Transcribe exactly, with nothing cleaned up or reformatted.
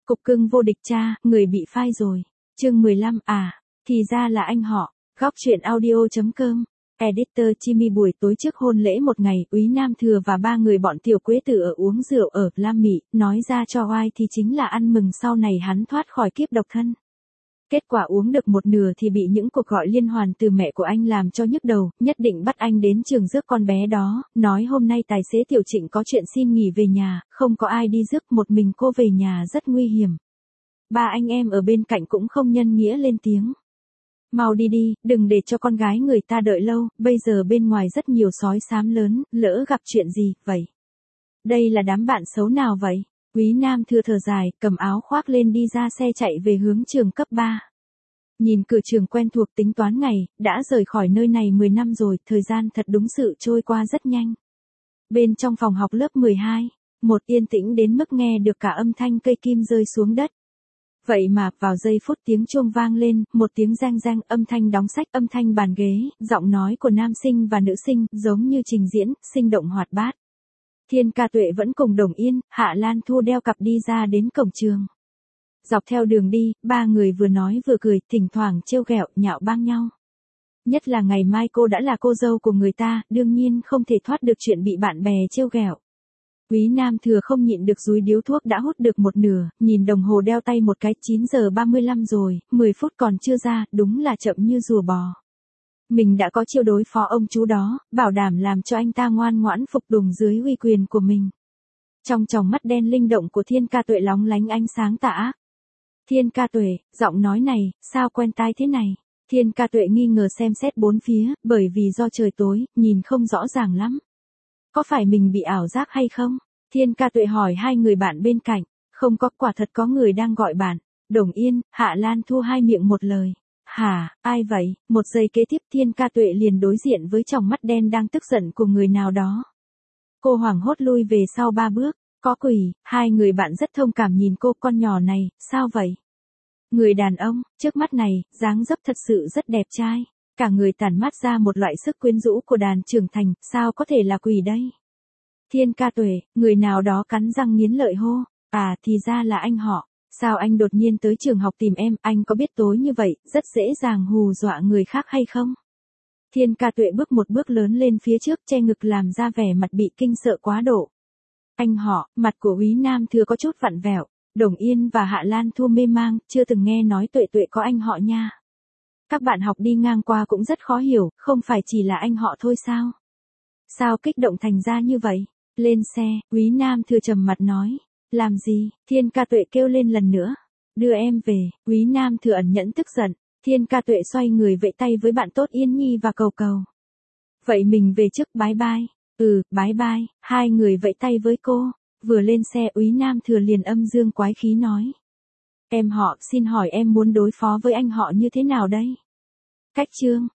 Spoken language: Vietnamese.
Cục cưng vô địch cha, người bị phai rồi. Chương mười lăm, à, thì ra là anh họ. Góc truyện audio chấm com. Editor Chimi. Buổi tối trước hôn lễ một ngày, Úy Nam Thừa và ba người bọn Tiểu Quế Tử ở uống rượu ở Lam Mị, nói ra cho oai thì chính là ăn mừng sau này hắn thoát khỏi kiếp độc thân. Kết quả uống được một nửa thì bị những cuộc gọi liên hoàn từ mẹ của anh làm cho nhức đầu, nhất định bắt anh đến trường rước con bé đó, nói hôm nay tài xế Tiểu Trịnh có chuyện xin nghỉ về nhà, không có ai đi rước, một mình cô về nhà rất nguy hiểm. Ba anh em ở bên cạnh cũng không nhân nghĩa lên tiếng. Mau đi đi, đừng để cho con gái người ta đợi lâu, bây giờ bên ngoài rất nhiều sói xám lớn, lỡ gặp chuyện gì, vậy? Đây là đám bạn xấu nào vậy? Úy Nam Thừa thở dài, cầm áo khoác lên đi ra xe chạy về hướng trường cấp ba. Nhìn cửa trường quen thuộc tính toán ngày, đã rời khỏi nơi này mười năm rồi, thời gian thật đúng sự trôi qua rất nhanh. Bên trong phòng học lớp mười hai, một yên tĩnh đến mức nghe được cả âm thanh cây kim rơi xuống đất. Vậy mà, vào giây phút tiếng chuông vang lên, một tiếng reng reng, âm thanh đóng sách, âm thanh bàn ghế, giọng nói của nam sinh và nữ sinh, giống như trình diễn, sinh động hoạt bát. Thiên Ca Tuệ vẫn cùng Đồng Yên, Hạ Lan Thu đeo cặp đi ra đến cổng trường. Dọc theo đường đi, ba người vừa nói vừa cười, thỉnh thoảng trêu ghẹo, nhạo báng nhau. Nhất là ngày mai cô đã là cô dâu của người ta, đương nhiên không thể thoát được chuyện bị bạn bè trêu ghẹo. Úy Nam Thừa không nhịn được dúi điếu thuốc đã hút được một nửa, nhìn đồng hồ đeo tay một cái, chín giờ ba mươi lăm rồi, mười phút còn chưa ra, đúng là chậm như rùa bò. Mình đã có chiêu đối phó ông chú đó, bảo đảm làm cho anh ta ngoan ngoãn phục tùng dưới uy quyền của mình. Trong tròng mắt đen linh động của Thiên Ca Tuệ lóng lánh ánh sáng tà ác. Thiên Ca Tuệ, giọng nói này, sao quen tai thế này? Thiên Ca Tuệ nghi ngờ xem xét bốn phía, bởi vì do trời tối, nhìn không rõ ràng lắm. Có phải mình bị ảo giác hay không? Thiên Ca Tuệ hỏi hai người bạn bên cạnh. Không có, quả thật có người đang gọi bạn. Đồng Yên, Hạ Lan Thu hai miệng một lời. Hả, ai vậy? Một giây kế tiếp Thiên Ca Tuệ liền đối diện với tròng mắt đen đang tức giận của người nào đó. Cô hoảng hốt lui về sau ba bước. Có quỷ, hai người bạn rất thông cảm nhìn cô, con nhỏ này, sao vậy? Người đàn ông, trước mắt này, dáng dấp thật sự rất đẹp trai. Cả người tản mát ra một loại sức quyến rũ của đàn trưởng thành, sao có thể là quỷ đây? Thiên Ca Tuệ, người nào đó cắn răng nghiến lợi hô, à thì ra là anh họ, sao anh đột nhiên tới trường học tìm em, anh có biết tối như vậy, rất dễ dàng hù dọa người khác hay không? Thiên Ca Tuệ bước một bước lớn lên phía trước, che ngực làm ra vẻ mặt bị kinh sợ quá độ. Anh họ, mặt của Úy Nam Thừa có chút vặn vẹo, Đồng Yên và Hạ Lan Thu mê mang, chưa từng nghe nói Tuệ Tuệ có anh họ nha. Các bạn học đi ngang qua cũng rất khó hiểu, không phải chỉ là anh họ thôi sao? Sao kích động thành ra như vậy? Lên xe, Úy Nam Thừa trầm mặt nói. Làm gì? Thiên Ca Tuệ kêu lên lần nữa. Đưa em về, Úy Nam Thừa ẩn nhẫn tức giận. Thiên Ca Tuệ xoay người vẫy tay với bạn tốt Yên Nhi và Cầu Cầu. Vậy mình về trước, bye bye. Ừ, bye bye. Hai người vẫy tay với cô. Vừa lên xe Úy Nam Thừa liền âm dương quái khí nói. Em họ, xin hỏi em muốn đối phó với anh họ như thế nào đây? Cách chương.